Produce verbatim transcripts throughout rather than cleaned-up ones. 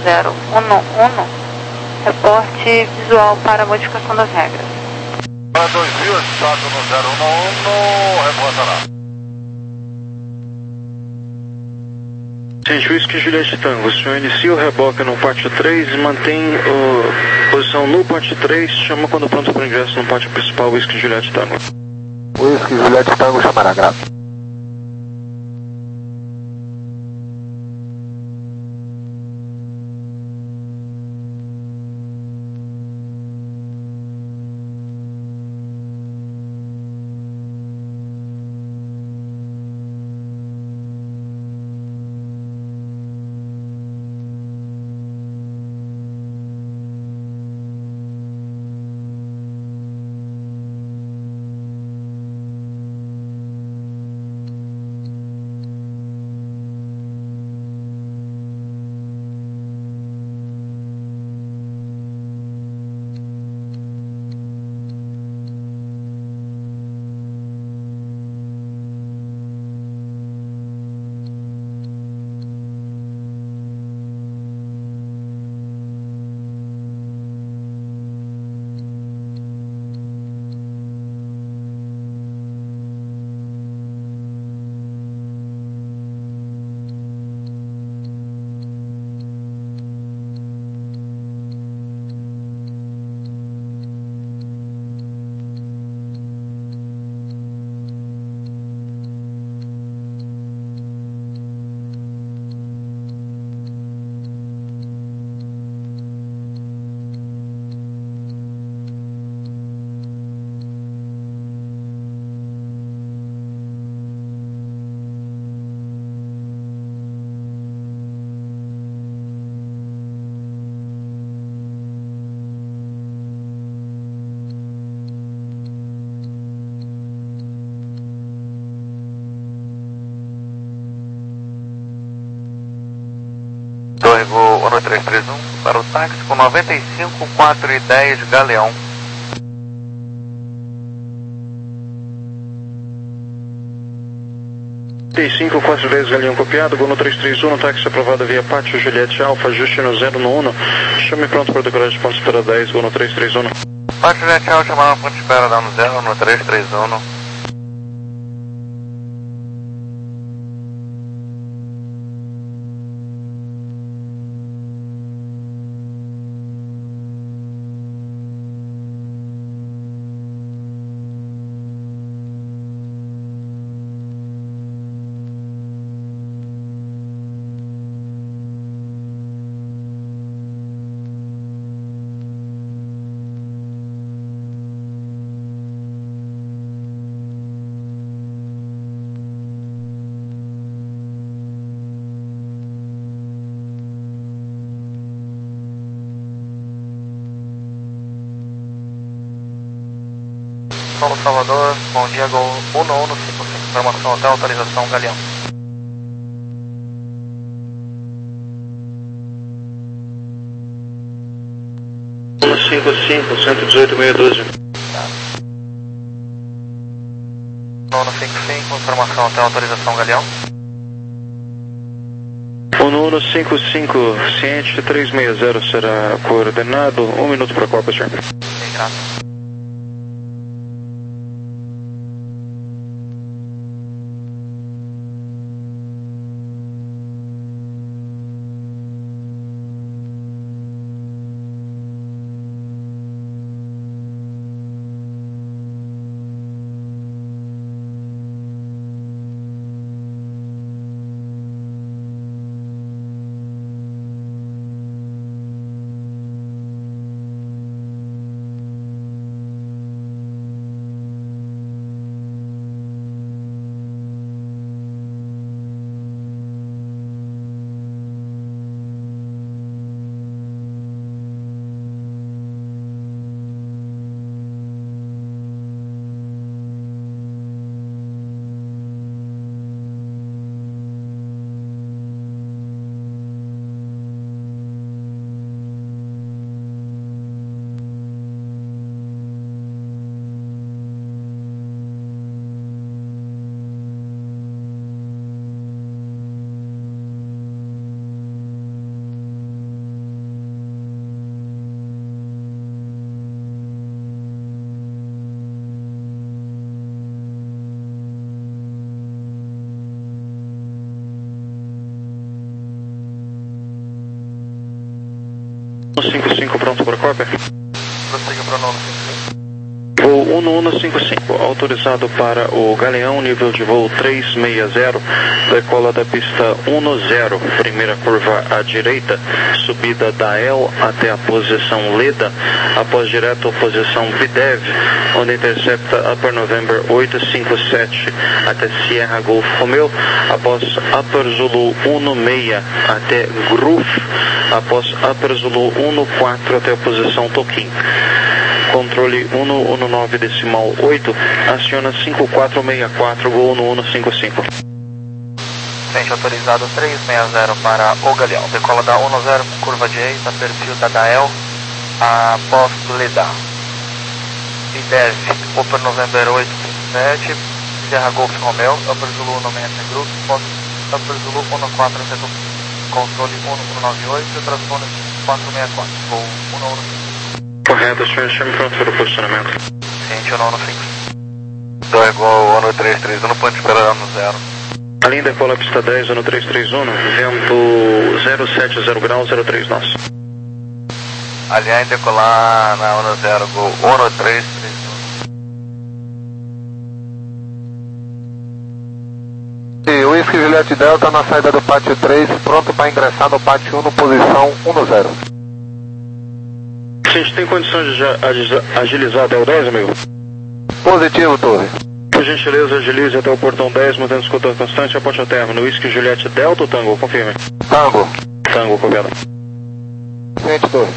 zero um um, reporte visual para modificação das regras. Para dois mil, estado no zero um um, reportará. Gente, Whisky Juliette Tango, o senhor inicia o reboque no pátio três, mantém a posição no pátio três, chama quando pronto para o ingresso no pátio principal, Whisky Juliette Tango. Whisky Juliette Tango chamará, graças. Torrego um três três um para o táxi com noventa e cinco, quatro e dez Galeão. noventa e cinco, quatro e dez Galeão copiado, Gono três três um, táxi aprovado via Pátio Juliette Alfa, ajuste no zero um um, chame pronto para decorar de ponto de espera dez, Gono três três um. Pátio Juliette Alfa, chamar ponto de espera dando zero no três três um. Solo Salvador, bom dia, Gol um um cinco cinco, informação até autorização Galeão. um cinco cinco, cento e dezoito, seiscentos e doze. um um cinco cinco, informação até autorização Galeão. um um cinco cinco, ciente três seis zero será coordenado, um minuto para a Copa, senhor. Sim, graças. cinco cinco, pronto para cópia. Prossiga para o nono cinco cinco. Voo um um cinco cinco, autorizado para o Galeão, nível de voo trezentos e sessenta, decola da pista dez, primeira curva à direita, subida da El até a posição Leda, após direto a posição Videv, onde intercepta Upper November oito cinco sete até Sierra Golf Romeo, após Upper Zulu dezesseis até Gruf, após Upper Zulu quatorze até a posição Toquim. Controle um um nove decimal oito, aciona cinco quatro seis quatro, Gol no um cinco cinco. Frente autorizado trezentos e sessenta para o Galeão. Decola da dez, curva direita, perfil da Dael, após Leda. Videv, Upper November oito cinco sete, Sierra Golf Romeo, Upper Zulu dezesseis até Grupo, após Upper Zulu quatorze até Toquim. Controle um um nove oito, transpone quatro seis quatro, Gol um um cinco. Correto, senhor, chame pronto para o posicionamento. Frente um um cinco. Então é igual ao ano três três um, pode esperar no zero. A linha decola pista dez, ano três três um, vento zero sete zero graus, zero três nós. Aliás, decolar na ano zero, gol ano três três um. E o Whisky Juliette Delta na saída do pátio três, pronto para ingressar no pátio um, no posição um zero. A gente tem condições de agilizar até o dez, amigo? Positivo, Torre. Por gentileza, agilize até o portão dez, mantendo escuta constante a ponte ao término. Whisky Juliette Delta ou Tango? Confirme. Tango. Tango, copiado. Frente, Torre.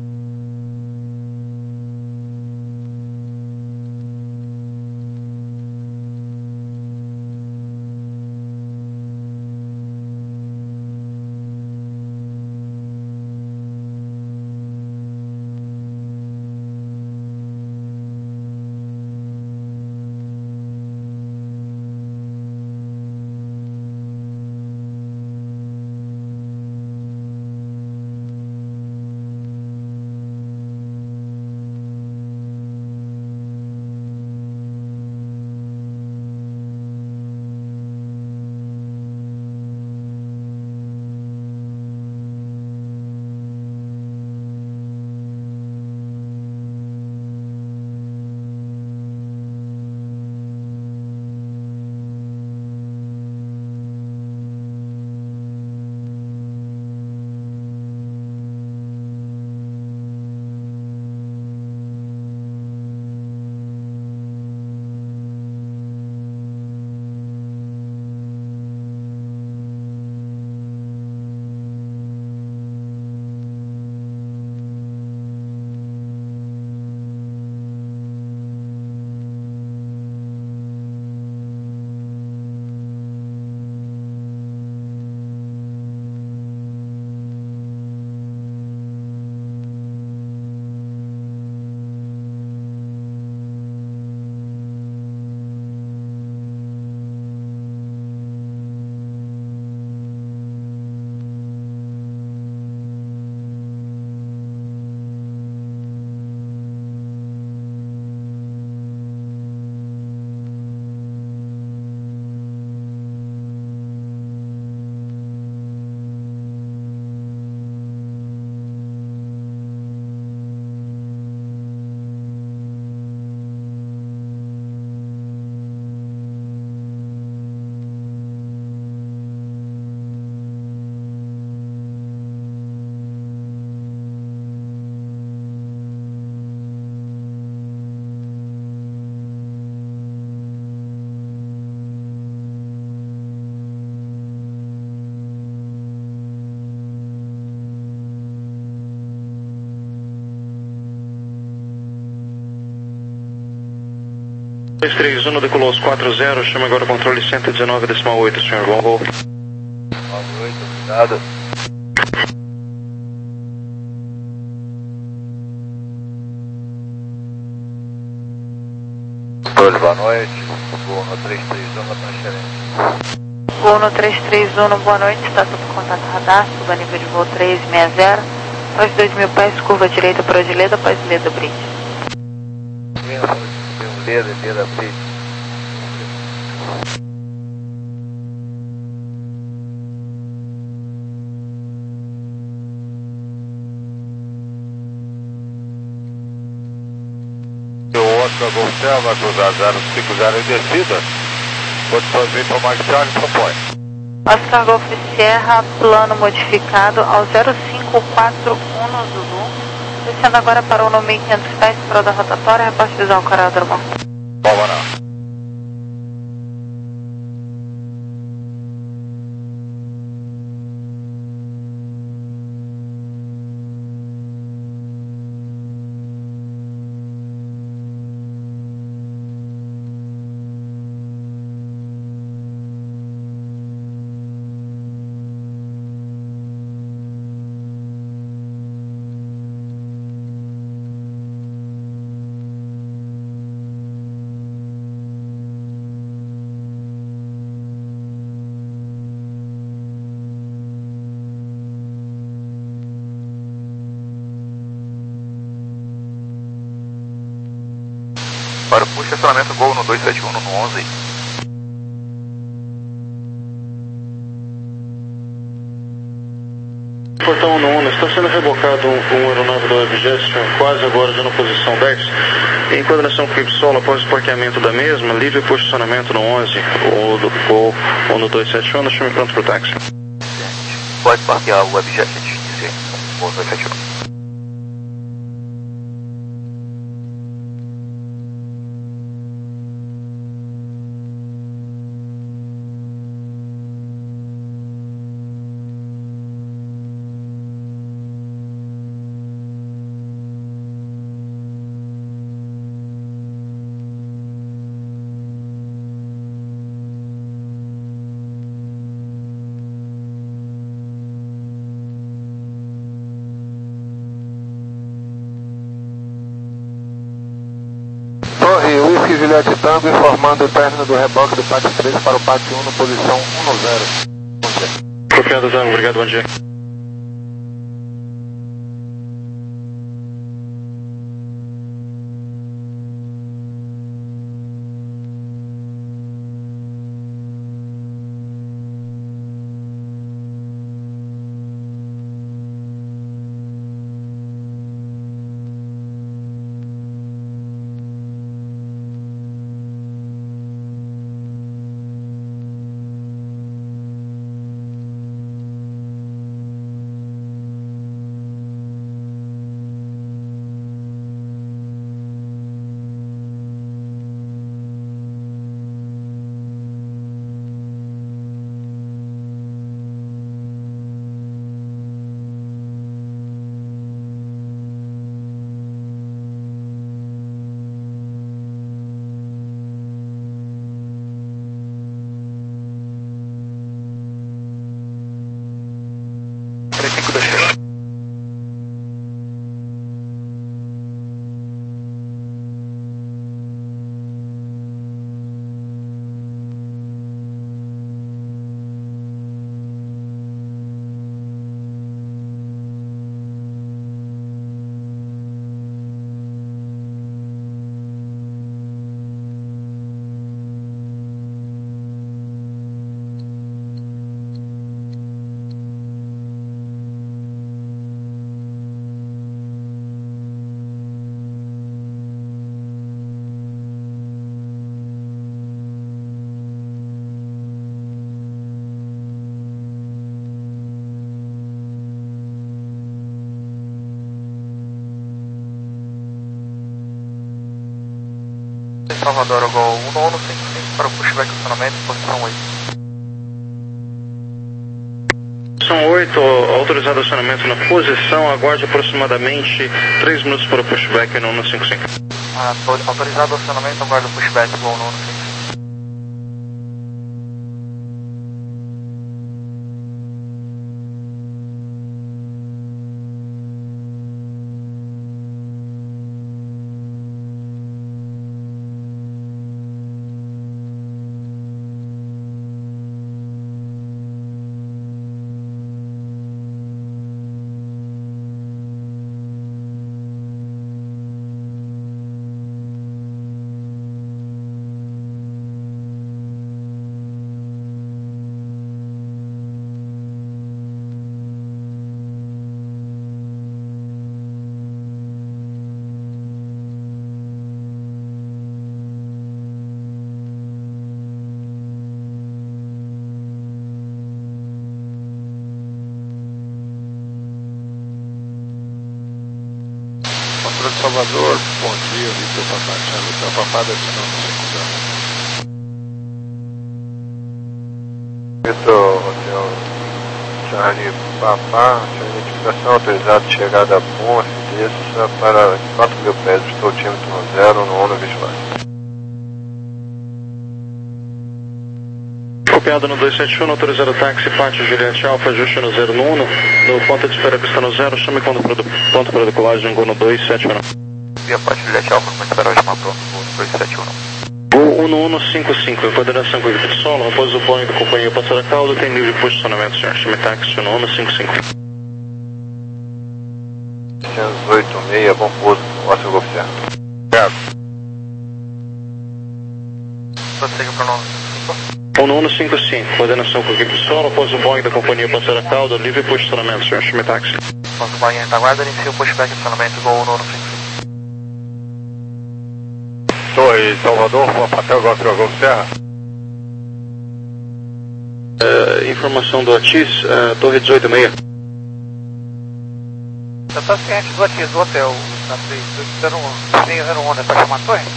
três três um, decolou aos quatro zero, chama agora o controle cento e dezenove decimal oito, senhor. Bom voo. nove oito, obrigado. Torre, boa noite. Voo no três três um, na transferência. Voo no três três um, boa noite, está sob contato radar, suba nível de voo trezentos e sessenta, após dois mil pés, curva direita para o Leda, após Leda Bridge. Leda, Leda Bridge. Oscar Golf Sierra, vai cruzar zero cinco zero em descida. Condições para Mike Charlie, propõe. Oscar Golf Sierra, plano modificado ao zero cinco quatro um no Zulu. Descendo agora para o no mil e quinhentos pés, para da rotatória, reporte visual com aeródromo. Vamos lá. Para o push, estacionamento Gol no dois sete um no onze. Portão nono, está sendo rebocado um, um aeronave da WebJet, quase agora já na posição dez. Em coordenação com o Ipsol, após o parqueamento da mesma, livre posicionamento no onze, ou do Gol, ou no dois sete um, no chame pronto para o táxi. Pode parquear o WebJet de Gol dois sete um. Torre, Whisky Juliette Tango informando o término do reboque do pátio três para o pátio um no posição um no zero. Bom dia. Copiado, Tango, obrigado, bom dia. Salvador, Gol um nono cinco cinco para o pushback estacionamento, posição oito. São oito, autorizado acionamento na posição, aguarde aproximadamente três minutos para o pushback no nono cinco cinco. Ah, autorizado acionamento, aguardo pushback, Gol nono cinco cinco. Central de Salvador, bom dia, Vitor Papá, Charlie, Vitor Papá, destinando cinco zero. Vitor, hotel Charlie Papá, identificação autorizada de chegada a Ponce, desça para quatro mil pés, estou tímetro zero no Uno Visual. Copiado no dois sete um, autorizado táxi, Pátio Juliette Alfa, ajuste no zero no Uno, no ponto de espera pista no zero, chame quando ponto para decolagem, Gol no dois sete um. Via Pátio Juliette Alfa, ponto de espera, chamar pronto, Gol no dois sete um. Gol um um cinco cinco, em coordenação com a equipe de solo, após o Boeing da companhia passar a cauda, tem livre posicionamento, senhor, chame táxi no um um cinco cinco. seiscentos e oito seis, bom pouso, Oscar Golf Serra. Certo. Prossiga para o nome um um cinco cinco, coordenação com a equipe de solo, após o Boeing da companhia passar a cauda, livre posicionamento, senhor, chame táxi. Após o Boeing da guarda, inicia o pushback de posicionamento, Gol um um cinco cinco. Torre Salvador, Patel Golf Golf Serra. Uh, informação do Atis, uh, Torre dezoito seis. Você está ciente do Atis do hotel, na três zero um, é para chamar a torre?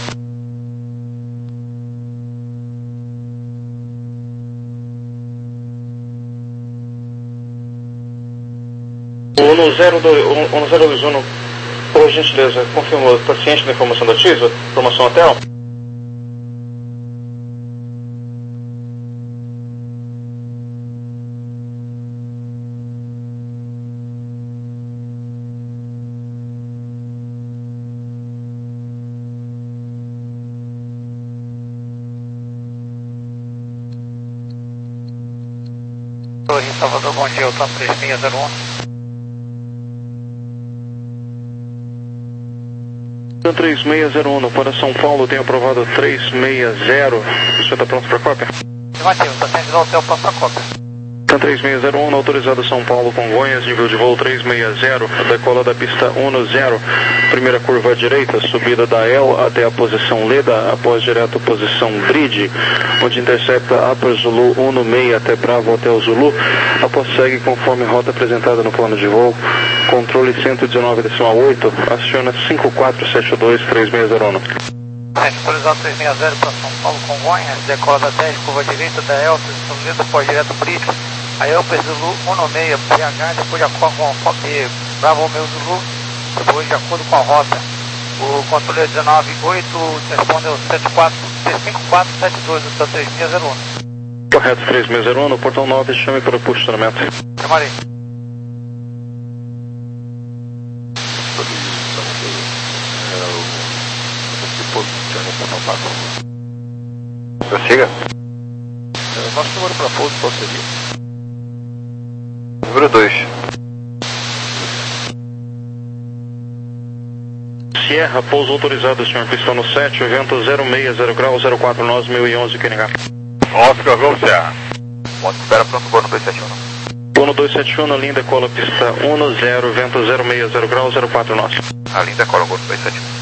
O um zero dois um, por gentileza, confirmou, está ciente da informação da Atis, informação hotel? Torre Salvador, bom dia, Hotel três seis zero um. três seis zero um, para São Paulo, tem aprovado três seis zero. O senhor está pronto para a cópia? Afirmativo, está sendo no hotel pronto para a cópia. três seis zero um, autorizado São Paulo, Congonhas, nível de voo três seis zero, decola da pista um zero, primeira curva à direita, subida da L até a posição Leda, após direto posição Grid, onde intercepta Upper Zulu um seis até Bravo Hotel Zulu, após segue conforme rota apresentada no plano de voo, controle cento e dezenove vírgula oito, aciona cinco quatro sete dois três seis zero um. Autorizado três seis zero para São Paulo, Congonhas, decola da dez, curva direita da L, posição Leda, após direto Grid, aí eu perdi Zulu um seis, P H, depois de acordo com a Bravo meu Zulu, depois de acordo com a rota. O controle dezenove oito respondeu cinco quatro sete dois, o três seis zero um. Correto, três seis zero um, no portão nove, chame para o posicionamento. Chamarei. Prossiga. Nosso número para pouso, qual seria? Número dois. Sierra, pouso autorizado, senhor, pista no sete, vento zero seis zero grau, zero quatro nove mil e onze, Q N H. Oscar Golf Serra. Ponto de espera, pronto, Gol no dois sete um. Gol no dois sete um, na linha decola pista um zero, vento zero seis zero grau, zero quatro nove. A linha decola, Gol no dois sete um.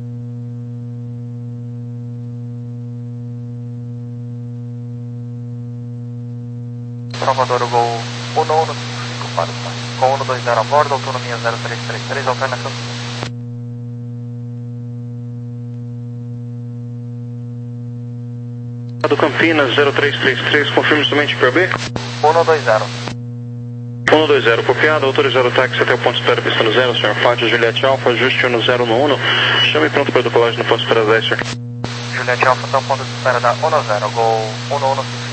Salvador, o Gol um um cinco para o Gol um dois zero a bordo, autonomia zero três três três, alternação. Do Campinas zero três três três, confirme somente P B? um dois zero. um dois zero, copiado, autorizado táxi até o ponto de espera pista no zero, senhor. Pátio Juliette Alfa, ajuste no zero no um. Chame pronto para decolagem no ponto de espera dez, senhor. Juliette Alfa, até o ponto de espera da um zero, Gol um um cinco cinco.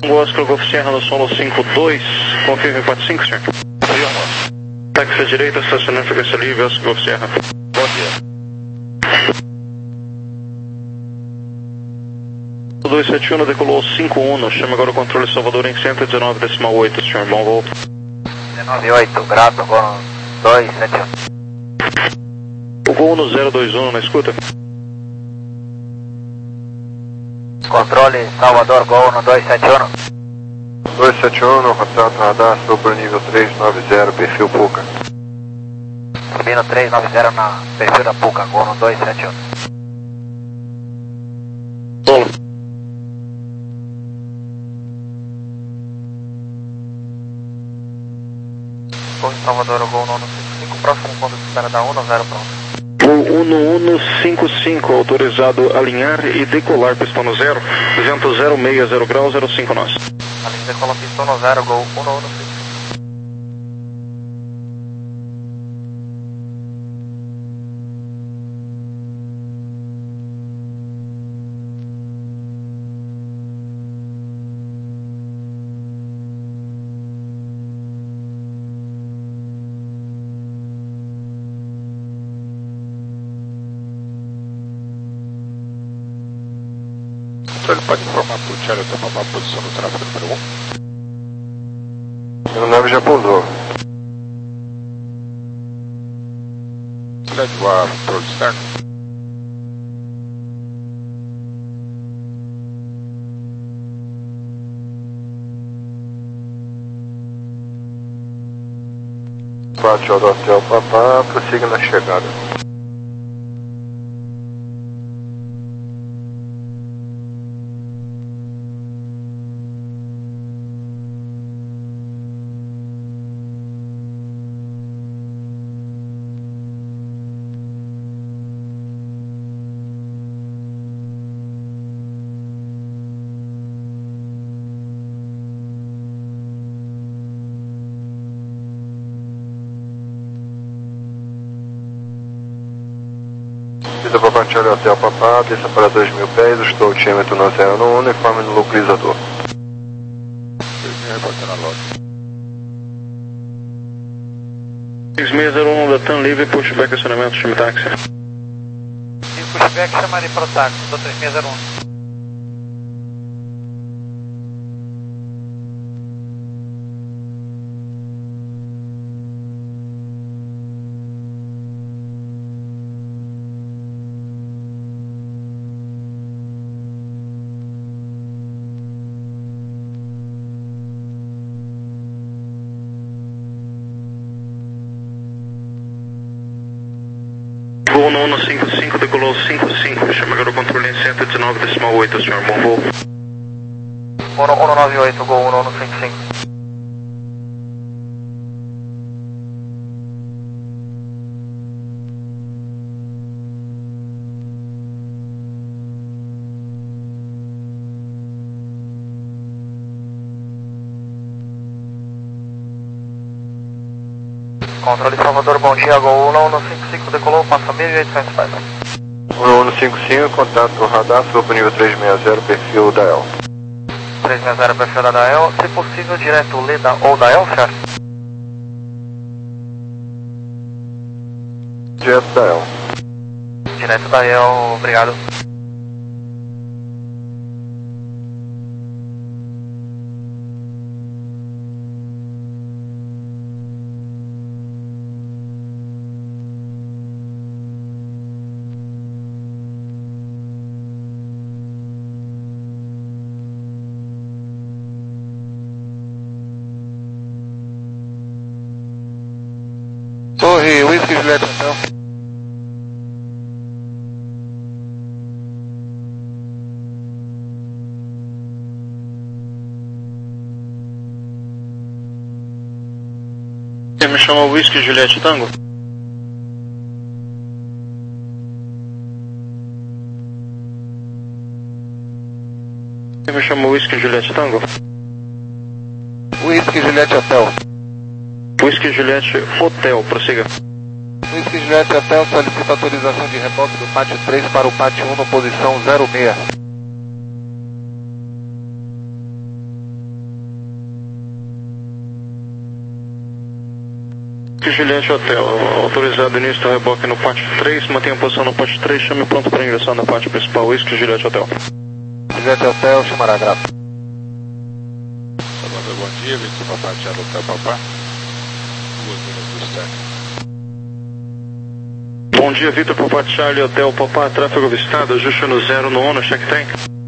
Oscar Golf Sierra no solo cinco dois, confirme quatro cinco, senhor. Táxi à direita, estacionamento frequência livre, Oscar Golf Sierra. Bom dia. dois sete um decolou cinco um, chama agora o controle Salvador em cento e dezenove decimal oito, senhor. Bom voo. dezenove oito, grato, Gol dois sete um. O Gol no zero dois um na escuta. Controle Salvador, Gol no dois sete um. dois sete um, contato radar sobre nível trezentos e noventa, perfil Puca. Subindo trezentos e noventa na perfil da Puca, Gol no dois sete um. Solo. Gol em Salvador, Gol no cinco cinco, próximo ponto de espera da um zero, pronto. Gol um um cinco cinco, autorizado alinhar e decolar pistão no zero, vento zero seis zero graus, zero cinco nós. Alinha decola pistão no zero, Gol um um cinco cinco. Ele pode informar para o Charlie tomar a posição do tráfego número um. Meu nave já pousou. Leve o ar, controle externo. Pátio do Hotel Papá, prossiga na chegada. Descida para Pantelli Hotel Papá, desça para dois mil pés, estou o tímetro no zero um, uniforme no localizador. dois mil reportando a loja. seis seis zero um da TAM livre, pushback acionamento, time táxi. E o pushback chamarei para o táxi, do três seis zero um. Gol no um cinco cinco, decolou cinco cinco, chama agora o controle em cento e dezenove decimal oito, senhor. Bom voo. um um nove oito, Gol um um cinco cinco. Controle Salvador, bom dia, Gol um um cinco cinco, decolou, passa mil e oitocentos pés. um um cinco cinco, contato radar sobre nível trezentos e sessenta, perfil da E L. trezentos e sessenta, perfil da Dael, se possível, direto Leda ou Dael, senhor? Direto da E L. Direto Dael, obrigado. Torre, Whisky Juliette Hotel. Você me chama Whisky Juliette Tango? Você me chama Whisky Juliette Tango? Whisky Juliette Hotel. Whisky Juliette Hotel, prossiga. Whisky Juliette Hotel solicita autorização de reboque do pátio três para o pátio um no posição zero seis. Juliette Hotel, autorizado início do reboque no pátio três, mantenha a posição no pátio três, chame pronto para ingressar na parte principal, Whisky Juliette Hotel. Juliette Hotel, chamará grave. Salvador, bom dia, Vitor Papá, Thiago Hotel Papá. Duas milhas do Stack. Bom dia, Vitor Papá, Charlie Hotel Papá, tráfego avistado, ajuste no zero no ONU, check tank.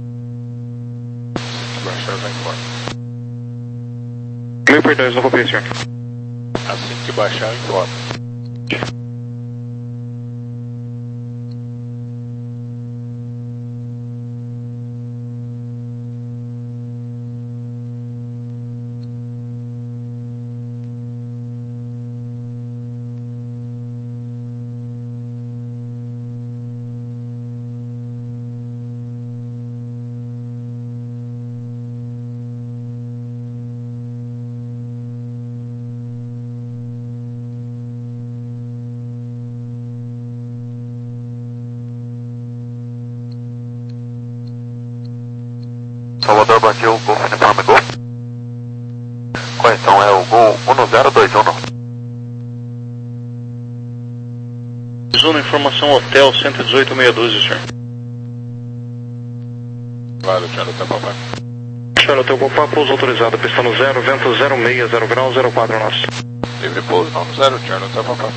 Baixar, vai embora. Mil perdões, não copiei, senhor. Assim que baixar, informa. Salvador, bateu o Golf Uniforme Golf. Correção, é o Gol um zero dois um. Zona informação Hotel cento e dezoito meia dúzia, senhor. Claro, Thiago Hotel Papá. Charlie Hotel Papá, pouso autorizado, pista no zero, vento zero seis, zero grau, zero quatro nós. Livre pouso, não no zero, Thiago Hotel Papá.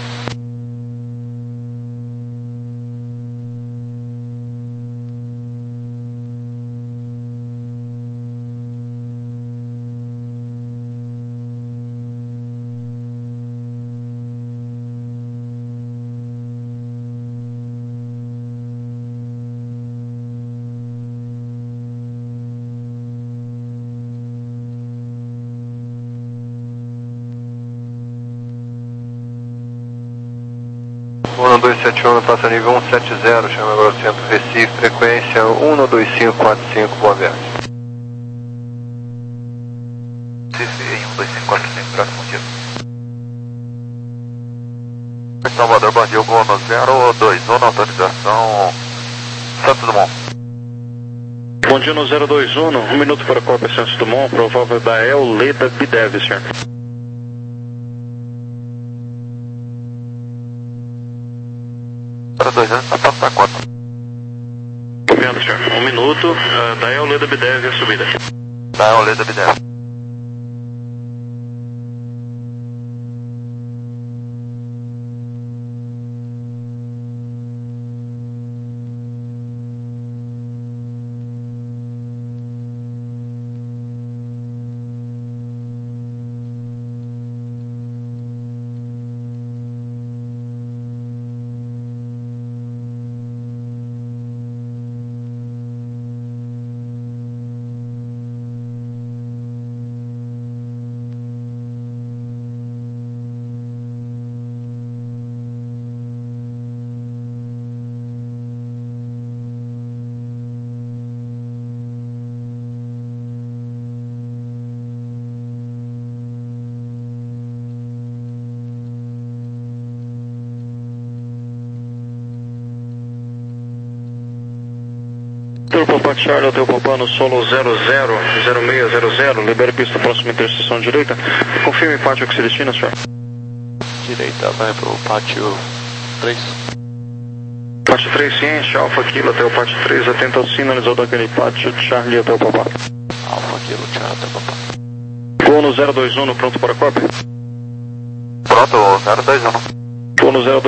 um dois sete um, passa nível um sete zero, chama agora o centro Recife, frequência um dois cinco quatro cinco, boa viagem. Recife em um dois cinco quatro cinco, próximo dia. Salvador, bom dia, Gol no zero dois um, autorização Santos Dumont. Bom dia no zero dois um, um minuto para a Copa Santos Dumont, provável da El Leda Bidev, senhor. Para dois anos, está passando a quatro. Vendo, senhor. Um minuto, uh, da El Leda Bidev a subida. Da El Leda Bidev. Hotel Papá Charlie, Hotel Papá no solo zero zero zero seis zero zero, libere pista próxima interseção direita. Confirme pátio que se destina, senhor. Direita, vai pro pátio três. Pátio três ciente, Alfa Kilo, Hotel Pátio três, atento ao sinalizador daquele pátio, Charlie, Hotel Papá. Alfa Kilo, Thiago Hotel Papá. Vou no zero dois um, pronto para a Copa. Pronto, zero dois um. Vou no zero dois um.